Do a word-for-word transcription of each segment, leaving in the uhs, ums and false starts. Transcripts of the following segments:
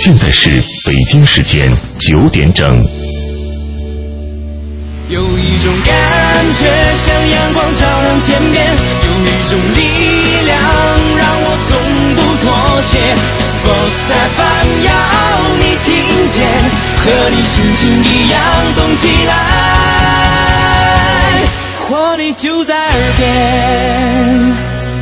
现在是北京时间九点整。 有一种感觉像阳光照亮天边，有一种力量让我从不妥协。Boss F M 要你听见，和你心情一样动起来，活力就在耳边。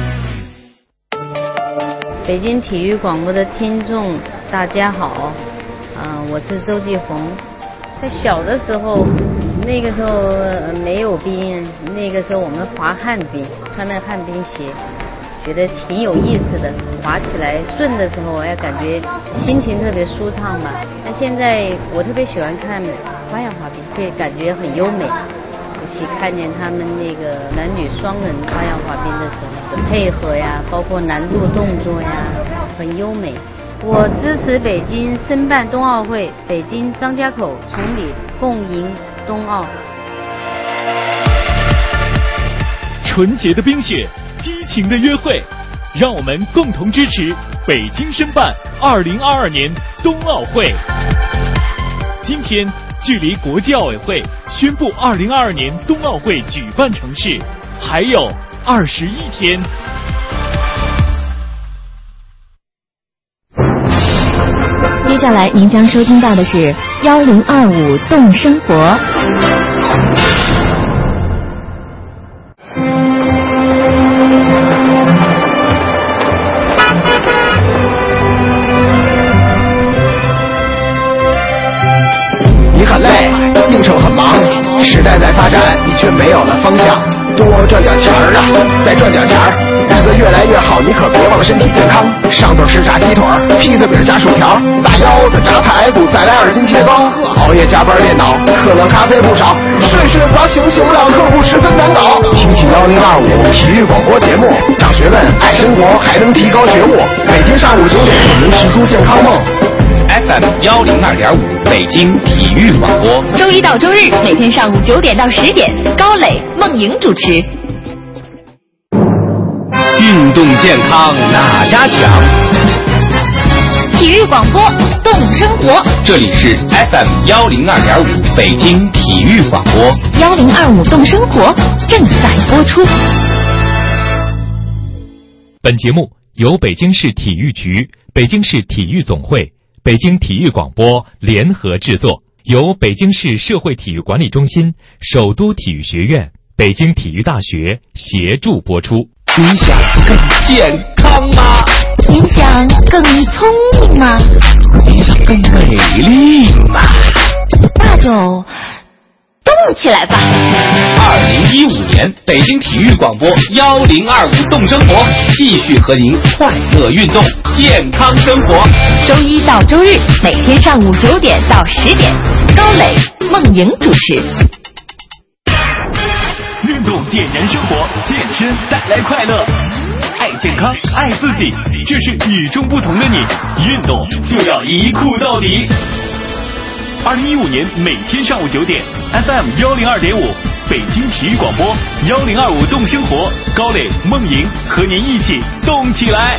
北京体育广播的听众大家好，嗯、呃，我是周继红。在小的时候，那个时候、呃、没有冰，那个时候我们滑旱冰，穿那个旱冰鞋，觉得挺有意思的。滑起来顺的时候，我也感觉心情特别舒畅吧。那现在我特别喜欢看花样滑冰，会感觉很优美。尤其看见他们那个男女双人花样滑冰的时候的配合呀，包括难度动作呀，很优美。我支持北京申办冬奥会，北京张家口崇礼共赢冬奥。 纯洁的冰雪，激情的约会，让我们共同支持北京申办二零二二年冬奥会。今天距离国际奥委会宣布二零二二年冬奥会举办城市还有二十一天。 接下来您将收听到的是幺零二五动生活。 你很累，应酬很忙，时代在发展，你却没有了方向。多赚点钱儿啊，再赚点钱儿，日子越来越好，你可别忘身体健康。上顿吃炸鸡腿，披萨饼加薯条，大腰子炸排骨，再来二斤切糕。熬夜加班电脑，可乐咖啡不少，睡睡不着醒醒不了，客户十分难搞。听起幺零二五体育广播节目，长学问，爱生活，还能提高觉悟。每天上午九点，您实出健康梦。 F M 幺零二点五，北京体育广播， 周一到周日每天上午九点到十点，高磊、孟莹主持。 运动健康哪家强？ 体育广播动生活， 这里是 F M 幺零二点五，北京体育广播， 幺零二五动生活正在播出。 本节目由北京市体育局、北京市体育总会、北京体育广播联合制作，由北京市社会体育管理中心、首都体育学院、北京体育大学协助播出。 你想更健康吗？ 你想更聪明吗？ 你想更美丽吗？ 那就动起来吧！ 二零一五年北京体育广播幺零二五动生活，继续和您快乐运动，健康生活。 周一到周日每天上午九点到十点，高磊、孟莹主持。 运动点燃生活，健身带来快乐，爱健康，爱自己，这是与众不同的你。运动就要一酷到底。二零一五年每天上午九点 ，F M 幺零二点五，北京体育广播幺零二五动生活，高磊、孟莹和您一起动起来。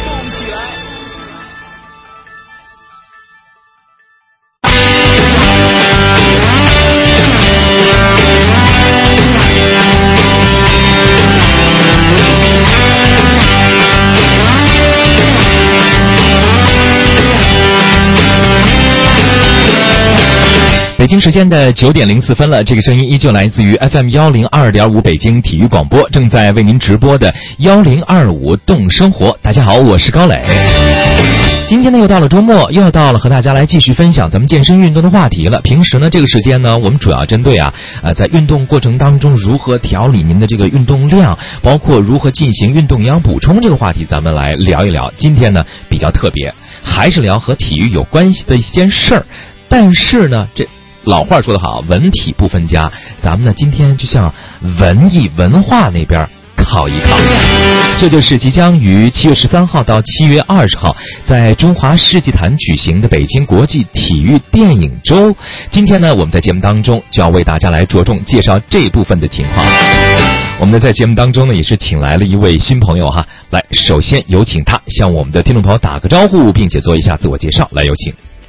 北京时间的九点零四分了，这个声音依旧来自于 F M 幺零二点五北京体育广播，正在为您直播的幺零二五动生活。大家好，我是高磊。今天呢，又到了周末，又要到了和大家来继续分享咱们健身运动的话题了。平时呢，这个时间呢，我们主要针对啊，呃，在运动过程当中如何调理您的这个运动量，包括如何进行运动营养补充这个话题，咱们来聊一聊。今天呢，比较特别，还是聊和体育有关系的一件事儿，但是呢，这。老话说得好，文体不分家，咱们呢今天就向文艺文化那边靠一靠。这就是即将于七月十三号到七月二十号在中华世纪坛举行的北京国际体育电影周。今天呢，我们在节目当中就要为大家来着重介绍这部分的情况。我们呢在节目当中呢也是请来了一位新朋友哈，来，首先有请他向我们的听众朋友打个招呼，并且做一下自我介绍。来，有请。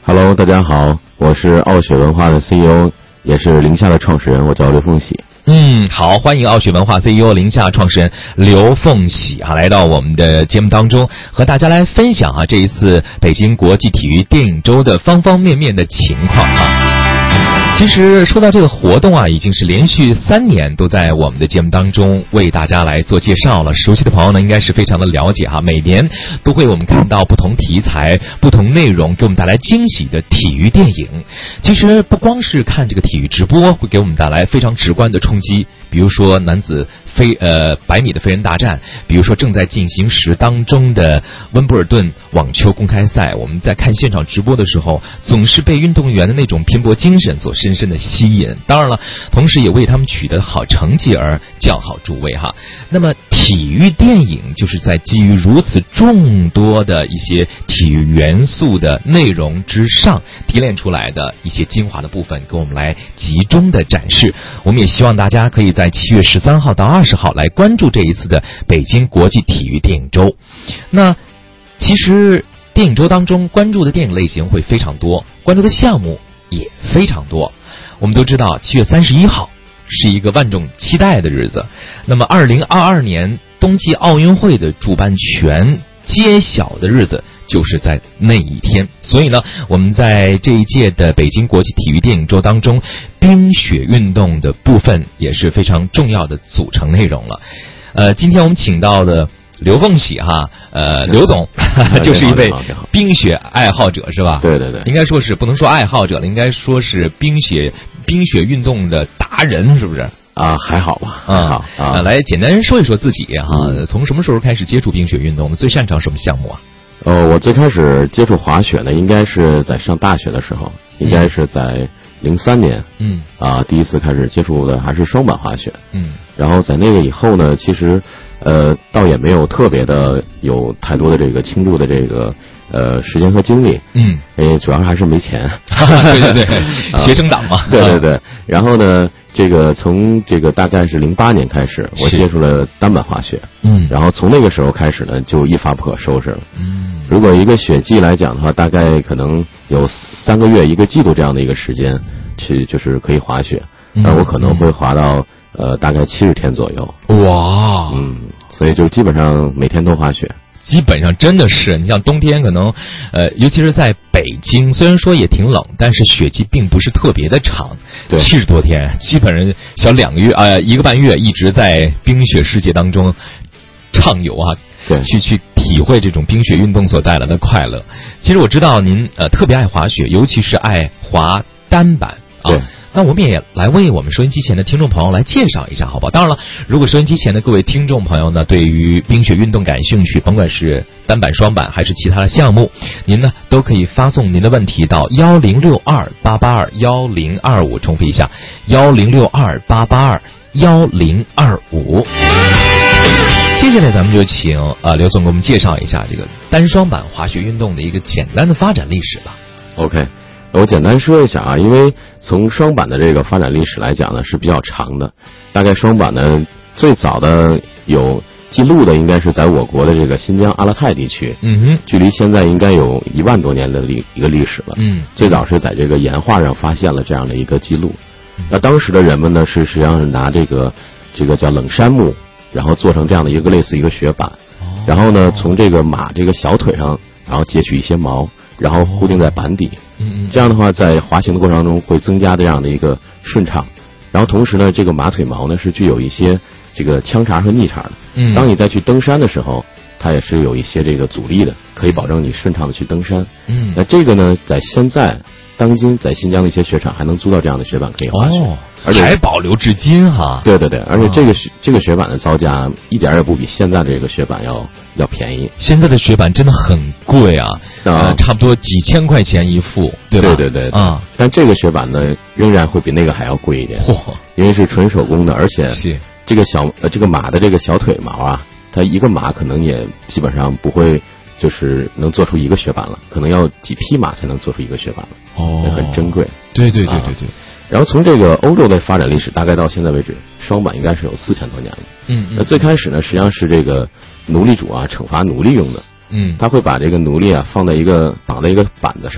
Hello， 大家好，我是傲雪文化的 C E O， 也是零下的创始人，我叫刘凤喜。 嗯，好，欢迎傲雪文化 C E O 零下创始人刘凤喜啊，来到我们的节目当中，和大家来分享啊这一次北京国际体育电影周的方方面面的情况啊。其实说到这个活动啊，已经是连续三年都在我们的节目当中为大家来做介绍了。熟悉的朋友呢，应该是非常的了解哈。每年都会我们看到不同题材、不同内容给我们带来惊喜的体育电影。其实不光是看这个体育直播会给我们带来非常直观的冲击，比如说男子飞呃百米的飞人大战，比如说正在进行时当中的温布尔顿网球公开赛，我们在看现场直播的时候，总是被运动员的那种拼搏精神所深深的吸引。当然了，同时也为他们取得好成绩而叫好诸位哈。那么体育电影就是在基于如此众多的一些体育元素的内容之上提炼出来的一些精华的部分，给我们来集中的展示。我们也希望大家可以在七月十三号到二十号来关注这一次的北京国际体育电影周。那其实电影周当中关注的电影类型会非常多，关注的项目也非常多。我们都知道七月三十一号是一个万众期待的日子，那么二零二二年冬季奥运会的主办权揭晓的日子就是在那一天。所以呢，我们在这一届的北京国际体育电影周当中，冰雪运动的部分也是非常重要的组成内容了。呃，今天我们请到的刘凤喜哈，呃，刘总就是一位冰雪爱好者是吧？ 对对对， 应该说是不能说爱好者了，应该说是冰雪冰雪运动的达人，是不是？ 啊，还好吧， 还好啊、 呃。来简单说一说自己哈，从什么时候开始接触冰雪运动的？最擅长什么项目啊？ 呃，我最开始接触滑雪呢，应该是在上大学的时候，应该是在零三年， 嗯啊，第一次开始接触的还是双板滑雪， 嗯， 然后在那个以后呢，其实呃，倒也没有特别的有太多的这个倾注的这个呃时间和精力， 嗯， 因为主要还是没钱， 对对对，学生党嘛， 对对对，然后呢。这个从这个大概是零八年开始，我接触了单板滑雪， 嗯， 然后从那个时候开始呢，就一发不可收拾了， 嗯， 如果一个雪季来讲的话，大概可能有三个月、一个季度这样的一个时间，去就是可以滑雪，那、嗯、我可能会滑到呃大概七十天左右， 哇， 嗯，所以就基本上每天都滑雪。 基本上真的是，你像冬天可能，呃，尤其是在北京，虽然说也挺冷，但是雪季并不是特别的长，七十多天，基本上小两个月，呃，一个半月一直在冰雪世界当中畅游啊， 对， 去去体会这种冰雪运动所带来的快乐。其实我知道您呃特别爱滑雪，尤其是爱滑单板啊。 对。 那我们也来为我们收音机前的听众朋友来介绍一下，好吧？当然了，如果收音机前的各位听众朋友呢，对于冰雪运动感兴趣，甭管是单板、双板还是其他的项目，您呢都可以发送您的问题到幺零六二八八二幺零二五，重复一下幺零六二八八二幺零二五。接下来咱们就请呃刘总给我们介绍一下这个单双板滑雪运动的一个简单的发展历史吧。 OK。我简单说一下啊，因为从双板的这个发展历史来讲呢是比较长的，大概双板呢最早的有记录的应该是在我国的这个新疆阿勒泰地区， 嗯哼， 距离现在应该有一万多年的历一个历史了， 嗯， 最早是在这个岩画上发现了这样的一个记录，那当时的人们呢是实际上是拿这个这个叫冷杉木，然后做成这样的一个类似一个雪板，然后呢从这个马这个小腿上，然后截取一些毛，然后固定在板底。 嗯， 这样的话，在滑行的过程中会增加这样的一个顺畅，然后同时呢，这个马腿毛呢是具有一些这个扦茬和逆茬的。 嗯， 当你再去登山的时候，它也是有一些这个阻力的，可以保证你顺畅的去登山。 嗯， 那这个呢，在现在当今在新疆的一些雪场还能租到这样的雪板可以滑雪， 哦， 而且还保留至今哈。 对对对，而且这个雪、哦、这个雪板的造价一点也不比现在这个雪板要要便宜。 现在的雪板真的很贵啊，呃，差不多几千块钱一副，对吧？ 对对对啊， 但这个雪板呢，仍然会比那个还要贵一点， 嚯， 因为是纯手工的，而且是这个小呃这个马的这个小腿毛啊，它一个马可能也基本上不会。就是能做出一个雪板了，可能要几匹马才能做出一个雪板了， 哦， 很珍贵。 对对对对对、啊。 然后从这个欧洲的发展历史，大概到现在为止，双板应该是有四千多年了。 嗯嗯。 那最开始呢，实际上是这个奴隶主啊惩罚奴隶用的。 嗯。 他会把这个奴隶啊放在一个绑在一个板子上，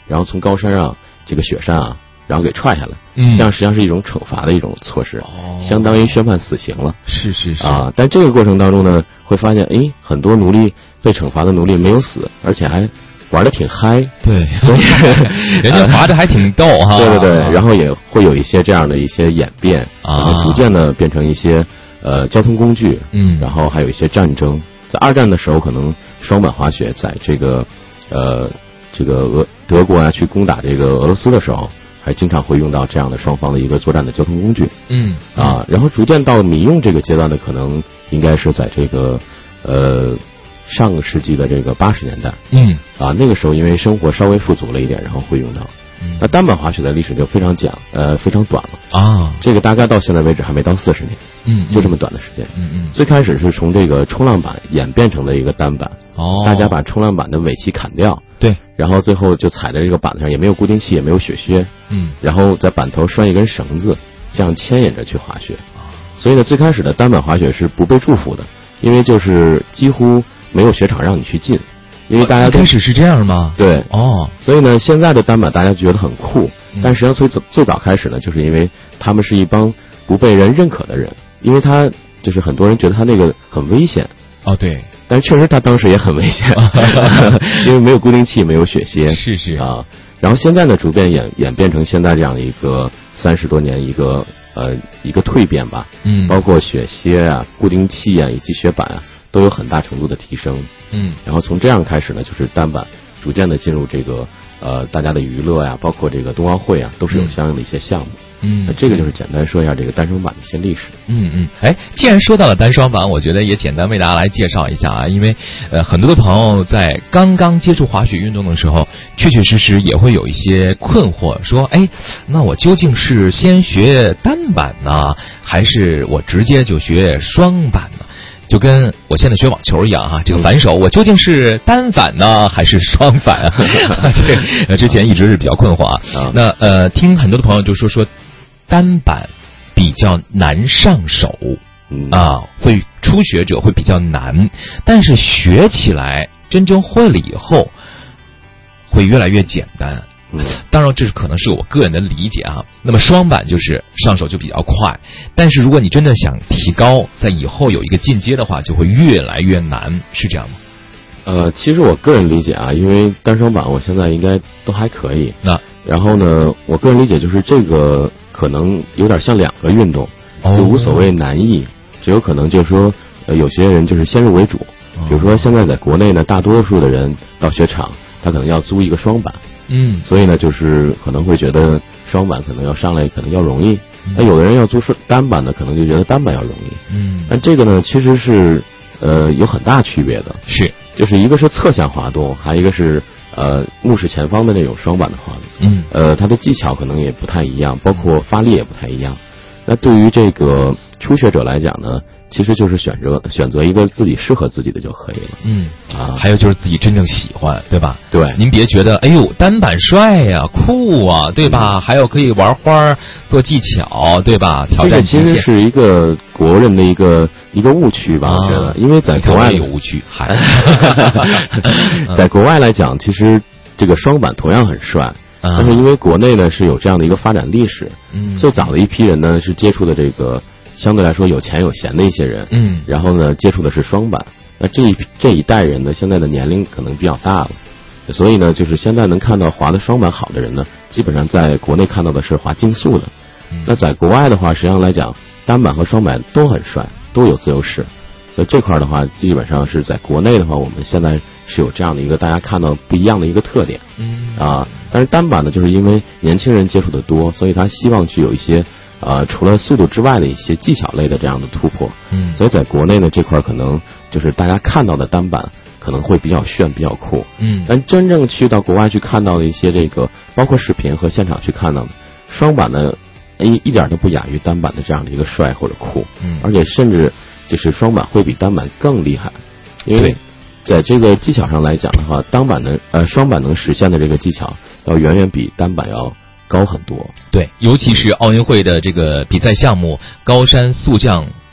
然后从高山上这个雪山啊，然后给踹下来， 嗯， 这样实际上是一种惩罚的一种措施，哦，相当于宣判死刑了。 是是是啊，但这个过程当中呢，会发现，哎，很多奴隶被惩罚的奴隶没有死，而且还玩得挺嗨， 对， 所以人家罚的还挺逗哈。 对对对，然后也会有一些这样的一些演变，啊，然后逐渐的变成一些呃交通工具， 嗯， 然后还有一些战争。在二战的时候，可能双板滑雪在这个呃这个俄德国啊去攻打这个俄罗斯的时候，还经常会用到这样的双方的一个作战的交通工具， 嗯啊，然后逐渐到民用这个阶段的，可能应该是在这个呃。上个世纪的这个八十年代， 嗯， 啊，那个时候因为生活稍微富足了一点，然后会用到。嗯，那单板滑雪的历史就非常讲，呃，非常短了啊。 这个大概到现在为止还没到四十年， 嗯， 就这么短的时间。 嗯嗯。 最开始是从这个冲浪板演变成了一个单板， 哦， 大家把冲浪板的尾鳍砍掉， 对， 然后最后就踩在这个板子上，也没有固定器，也没有雪靴， 嗯， 然后在板头拴一根绳子，这样牵引着去滑雪。所以呢，最开始的单板滑雪是不被祝福的，因为就是几乎没有雪场让你去进，因为大家开始是这样吗？ 对， 哦， 所以呢，现在的单板大家觉得很酷，嗯，但实际上最最早开始呢，就是因为他们是一帮不被人认可的人，因为他就是很多人觉得他那个很危险。 哦，对， 但是确实他当时也很危险，因为没有固定器，没有雪靴， 是是啊。然后现在呢，逐渐演演变成现在这样的一个三十多年一个呃一个蜕变吧， 嗯， 包括雪靴啊、固定器啊以及雪板啊。都有很大程度的提升， 嗯， 然后从这样开始呢，就是单板逐渐的进入这个呃大家的娱乐呀，包括这个冬奥会啊，都是有相应的一些项目， 嗯， 那这个就是简单说一下这个单双板的一些历史， 嗯嗯，哎，既然说到了单双板，我觉得也简单为大家来介绍一下啊，因为呃很多的朋友在刚刚接触滑雪运动的时候，确确实实也会有一些困惑，说，哎，那我究竟是先学单板呢，还是我直接就学双板呢？就跟我现在学网球一样哈，这个反手我究竟是单反呢还是双反啊？这之前一直是比较困惑啊。那呃，听很多的朋友就说说单板比较难上手啊，会初学者会比较难，但是学起来真正会了以后会越来越简单。 嗯， 当然这是可能是我个人的理解啊。那么双板就是上手就比较快，但是如果你真的想提高，在以后有一个进阶的话，就会越来越难，是这样吗？ 呃，其实我个人理解啊，因为单双板我现在应该都还可以。 那然后呢，我个人理解就是这个可能有点像两个运动，就无所谓难易，只有可能就是说，呃，有些人就是先入为主，比如说现在在国内呢，大多数的人到雪场，他可能要租一个双板。 嗯， 所以呢，就是可能会觉得双板可能要上来可能要容易，那、嗯、有的人要租单板呢，可能就觉得单板要容易。 嗯， 但这个呢，其实是呃有很大区别的， 是， 就是一个是侧向滑动，还有一个是呃目视前方的那种双板的滑动。 嗯， 呃，它的技巧可能也不太一样，包括发力也不太一样。那对于这个初学者来讲呢，其实就是选择选择一个自己适合自己的就可以了。 嗯啊， 还有就是自己真正喜欢，对吧？ 对， 您别觉得哎呦单板帅呀、啊、酷啊，对吧？嗯、还有可以玩花、做技巧，对吧？挑战极限。 这个其实是一个国人的一个一个误区吧， 啊、 我觉得，因为在国外有误区，嗨， 在国外来讲，其实这个双板同样很帅。但是因为国内呢是有这样的一个发展历史， 嗯， 最早的一批人呢是接触的这个相对来说有钱有闲的一些人， 嗯， 然后呢接触的是双板，那这一这一代人呢现在的年龄可能比较大了，所以呢就是现在能看到滑的双板好的人呢，基本上在国内看到的是滑竞速的， 嗯、 那在国外的话，实际上来讲单板和双板都很帅，都有自由式，所以这块的话基本上是在国内的话，我们现在是有这样的一个大家看到不一样的一个特点， 嗯啊，但是单板呢，就是因为年轻人接触的多，所以他希望去有一些呃除了速度之外的一些技巧类的这样的突破， 嗯， 所以在国内呢这块可能就是大家看到的单板可能会比较炫比较酷， 嗯， 但真正去到国外去看到的一些这个包括视频和现场去看到的双板呢，一一点都不亚于单板的这样的一个帅或者酷， 嗯， 而且甚至就是双板会比单板更厉害，因为在这个技巧上来讲的话，单板能呃双板能实现的这个技巧要远远比单板要高很多。 对，尤其是奥运会的这个比赛项目高山速降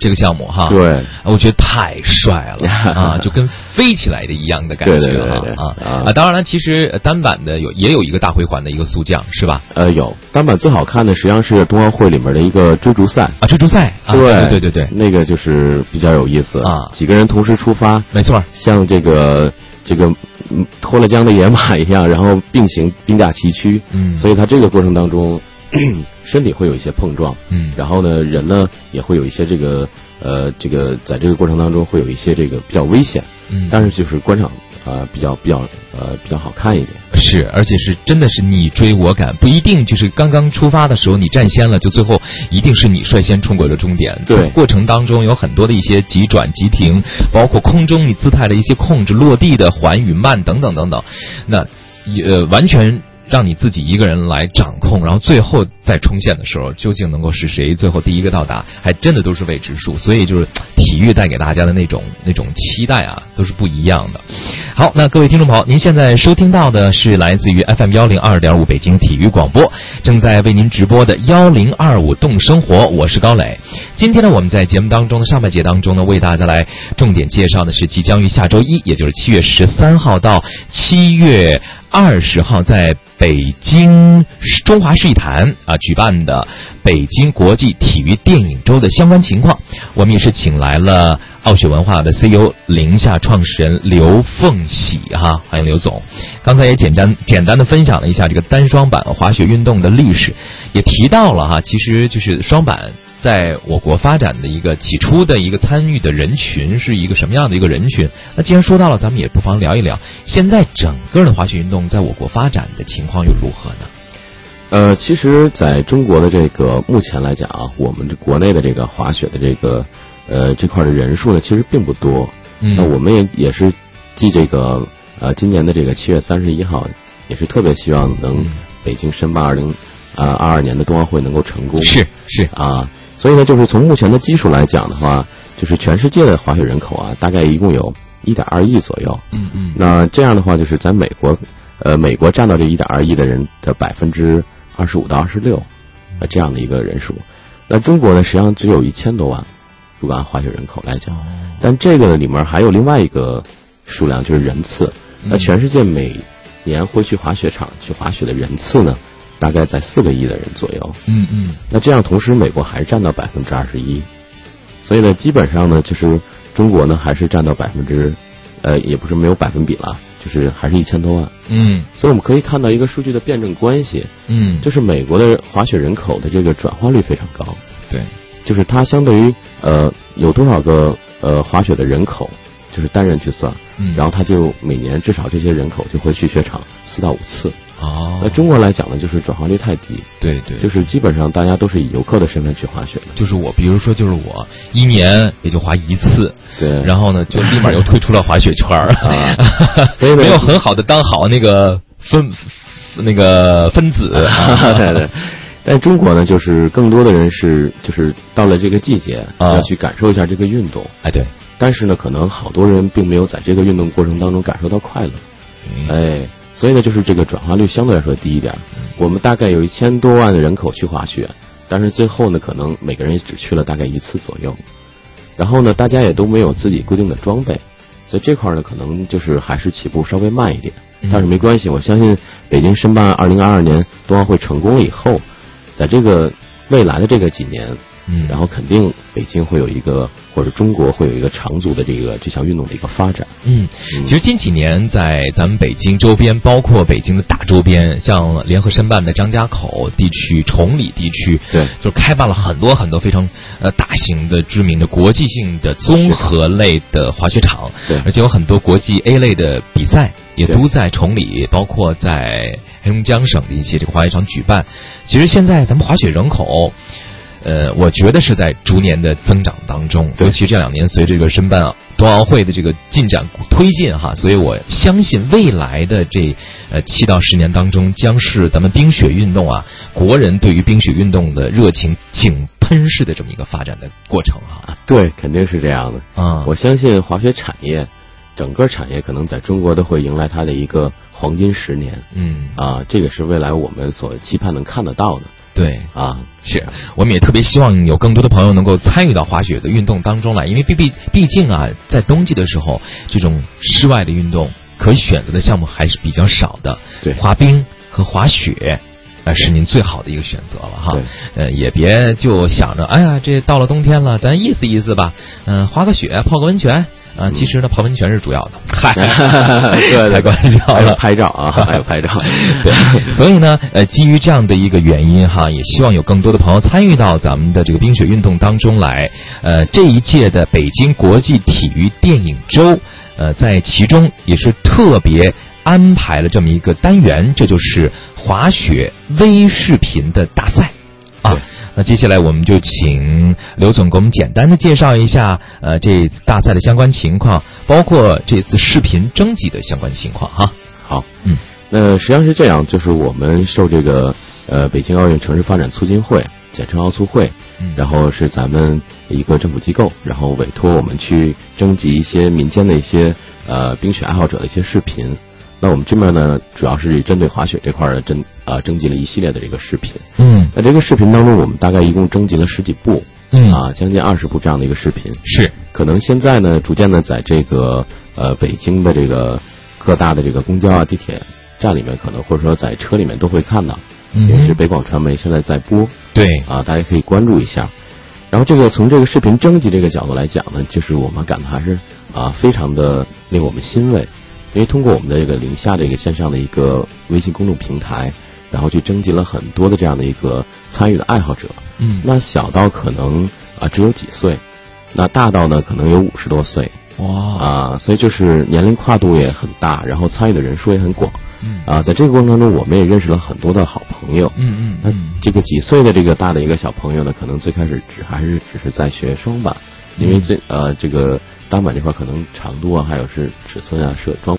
这个项目哈， 对， 我觉得太帅了啊，就跟飞起来的一样的感觉， 对对对对啊啊！当然了，其实单板的有也有一个大回环的一个速降，是吧？ 呃，有单板最好看的实际上是冬奥会里面的一个追逐赛啊，追逐赛， 对对对对对， 那个就是比较有意思啊， 几个人同时出发， 没错， 像这个这个脱了缰的野马一样，然后并行并驾齐驱， 嗯， 所以它这个过程当中。身体会有一些碰撞， 嗯，然后呢，人呢也会有一些这个呃，这个在这个过程当中会有一些这个比较危险， 嗯， 但是就是观赏呃比较比较呃比较好看一点， 是，而且是真的是你追我赶，不一定就是刚刚出发的时候你占先了，就最后一定是你率先冲过了终点， 对， 过程当中有很多的一些急转急停，包括空中你姿态的一些控制、落地的缓与慢等等等等，那呃完全。让你自己一个人来掌控，然后最后再冲线的时候，究竟能够是谁最后第一个到达，还真的都是未知数。所以就是体育带给大家的那种那种期待啊，都是不一样的。好，那各位听众朋友，您现在收听到的是来自于 F M 幺零二点五北京体育广播，正在为您直播的幺零二五动生活，我是高磊。今天呢，我们在节目当中的上半节当中呢，为大家来重点介绍的是即将于下周一，也就是七月十三号到七月二十号在北京中华世纪坛啊举办的北京国际体育电影周的相关情况，我们也是请来了傲雪文化的 C E O 零下创始人刘凤喜哈，欢迎刘总。刚才也简单简单的分享了一下这个单双板滑雪运动的历史，也提到了哈，其实就是双板在我国发展的一个起初的一个参与的人群是一个什么样的一个人群。那既然说到了，咱们也不妨聊一聊现在整个的滑雪运动在我国发展的情况又如何呢？ 呃，其实在中国的这个目前来讲啊，我们这国内的这个滑雪的这个呃这块的人数呢，其实并不多。 嗯， 那我们也也是继这个呃今年的这个七月三十一号，也是特别希望能北京申办二零啊二二年的冬奥会能够成功。 是是啊。所以呢，就是从目前的基数来讲的话，就是全世界的滑雪人口啊，大概一共有 一点二亿左右。 嗯嗯。 那这样的话，就是在美国，呃，美国占到这 一点二亿的人的百分之二十五到二十六，呃，这样的一个人数。那中国呢，实际上只有一千多万，如果按滑雪人口来讲。但这个里面还有另外一个数量，就是人次。那全世界每年会去滑雪场去滑雪的人次呢？大概在四个亿的人左右， 嗯嗯， 那这样同时美国还占到百分之二十一，所以呢，基本上呢，就是中国呢还是占到百分之，呃，也不是没有百分比了，就是还是一千多万， 嗯， 所以我们可以看到一个数据的辩证关系， 嗯， 就是美国的滑雪人口的这个转化率非常高， 对， 就是它相对于呃有多少个呃滑雪的人口，就是单人去算， 嗯， 然后他就每年至少这些人口就会去雪场四到五次。 哦， 那中国来讲呢，就是转化率太低， 对对， 就是基本上大家都是以游客的身份去滑雪的。 就是我，比如说就是我一年也就滑一次， 对， 然后呢就立马又退出了滑雪圈儿， 啊，所以没有很好的当好那个分那个分子， 啊、对对。但中国呢，就是更多的人是就是到了这个季节、啊、要去感受一下这个运动， 哎对， 但是呢，可能好多人并没有在这个运动过程当中感受到快乐， 嗯、 哎。所以呢，就是这个转化率相对来说低一点。我们大概有一千多万的人口去滑雪，但是最后呢，可能每个人只去了大概一次左右。然后呢，大家也都没有自己固定的装备，所以这块呢，可能就是还是起步稍微慢一点。但是没关系，我相信北京申办二零二二年冬奥会成功了以后，在这个未来的这个几年， 嗯， 然后肯定北京会有一个，或者中国会有一个长足的这个这项运动的一个发展。 嗯，其实近几年在咱们北京周边，包括北京的大周边，像联合申办的张家口地区、崇礼地区， 对， 就开办了很多很多非常呃大型的、知名的国际性的综合类的滑雪场， 对， 而且有很多国际 A 类的比赛也都在崇礼，包括在黑龙江省的一些这个滑雪场举办。其实现在咱们滑雪人口。呃，我觉得是在逐年的增长当中，尤其这两年随着这个申办冬奥会的这个进展推进哈，所以我相信未来的这呃七到十年当中，将是咱们冰雪运动啊，国人对于冰雪运动的热情井喷式的这么一个发展的过程哈。 对，肯定是这样的啊！ 我相信滑雪产业，整个产业可能在中国都会迎来它的一个黄金十年。 嗯啊，这个是未来我们所期盼能看得到的。 对啊， 是，我们也特别希望有更多的朋友能够参与到滑雪的运动当中来，因为毕毕毕竟啊，在冬季的时候，这种室外的运动可选择的项目还是比较少的。 对， 滑冰和滑雪。呃，是您最好的一个选择了哈，呃，也别就想着，哎呀，这到了冬天了，咱意思意思吧，嗯、呃，滑个雪，泡个温泉，啊、呃，其实呢，泡温泉是主要的，嗨， 对， 开玩笑了， 拍照啊，还有拍照， 对，所以呢，呃，基于这样的一个原因哈，也希望有更多的朋友参与到咱们的这个冰雪运动当中来，呃，这一届的北京国际体育电影周，呃，在其中也是特别安排了这么一个单元，这就是滑雪微视频的大赛啊。那接下来我们就请刘总给我们简单的介绍一下呃这次大赛的相关情况，包括这次视频征集的相关情况哈。 好， 嗯， 那实际上是这样，就是我们受这个呃北京奥运城市发展促进会，简称奥促会， 嗯， 然后是咱们一个政府机构，然后委托我们去征集一些民间的一些呃冰雪爱好者的一些视频。那我们这边呢，主要是针对滑雪这块儿征啊、呃、征集了一系列的这个视频。 嗯， 那这个视频当中，我们大概一共征集了十几部， 嗯啊，将近二十部这样的一个视频。 是， 可能现在呢，逐渐的在这个呃北京的这个各大的这个公交啊、地铁站里面，可能或者说在车里面都会看到， 嗯， 也是北广传媒现在在播。 对， 啊，大家可以关注一下。然后这个从这个视频征集这个角度来讲呢，就是我们感到还是啊非常的令我们欣慰。因为通过我们的这个临夏这个线上的一个微信公众平台，然后去征集了很多的这样的一个参与的爱好者， 嗯， 那小到可能啊只有几岁，那大到呢可能有五十多岁， 哇啊，所以就是年龄跨度也很大，然后参与的人数也很广， 嗯啊，在这个过程当中，我们也认识了很多的好朋友， 嗯嗯， 那这个几岁的这个大的一个小朋友呢，可能最开始只还是只是在学双板，因为这呃这个单板这块可能长度啊，还有是尺寸啊、设装